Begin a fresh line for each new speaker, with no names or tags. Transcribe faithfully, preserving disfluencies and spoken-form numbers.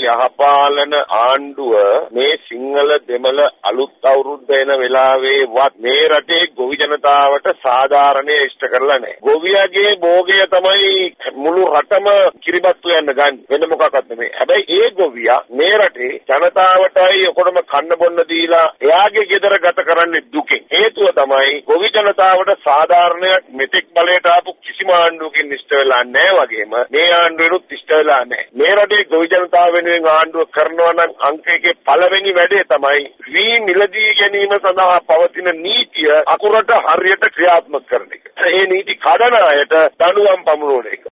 යහපාලන ආණ්ඩුව මේ සිංහල දෙමළ අලුත් අවුරුද්ද එන වෙලාවේවත් මේ රටේ ගොවි ජනතාවට සාධාරණය ඉෂ්ට කරලා නැහැ. ගොවියගේ භෝගය තමයි මුළු රටම කිරිබත්තු යන්න ගන්න. වෙන මොකක්වත් නෙමෙයි. හැබැයි ඒ ගොවියා මේ රටේ ජනතාවටයි ඔකොටම කන්න බොන්න දීලා එයාගේ ගෙදර ගත කරන්නේ දුකෙන්. හේතුව තමයි ගොවි ජනතාවට සාධාරණයක් මෙතෙක් බලයට ආපු කිසිම ආණ්ඩුවකින් ඉෂ්ට වෙලා නැහැ වගේම මේ ආණ්ඩුවෙනුත් ඉෂ්ට වෙලා නැහැ. මේ රටේ ගොවි ජනතාව වෙනුවෙන් ආණ්ඩුව කරනවා නම් අංක එකේ පළවෙනි වැඩේ තමයි වී මිලදී ගැනීම සඳහා පවතින නීතිය අකුරට හරියට ක්‍රියාත්මක කරන එක. මේ නීති කඩන අයට දඬුවම් පමුණුවන එක.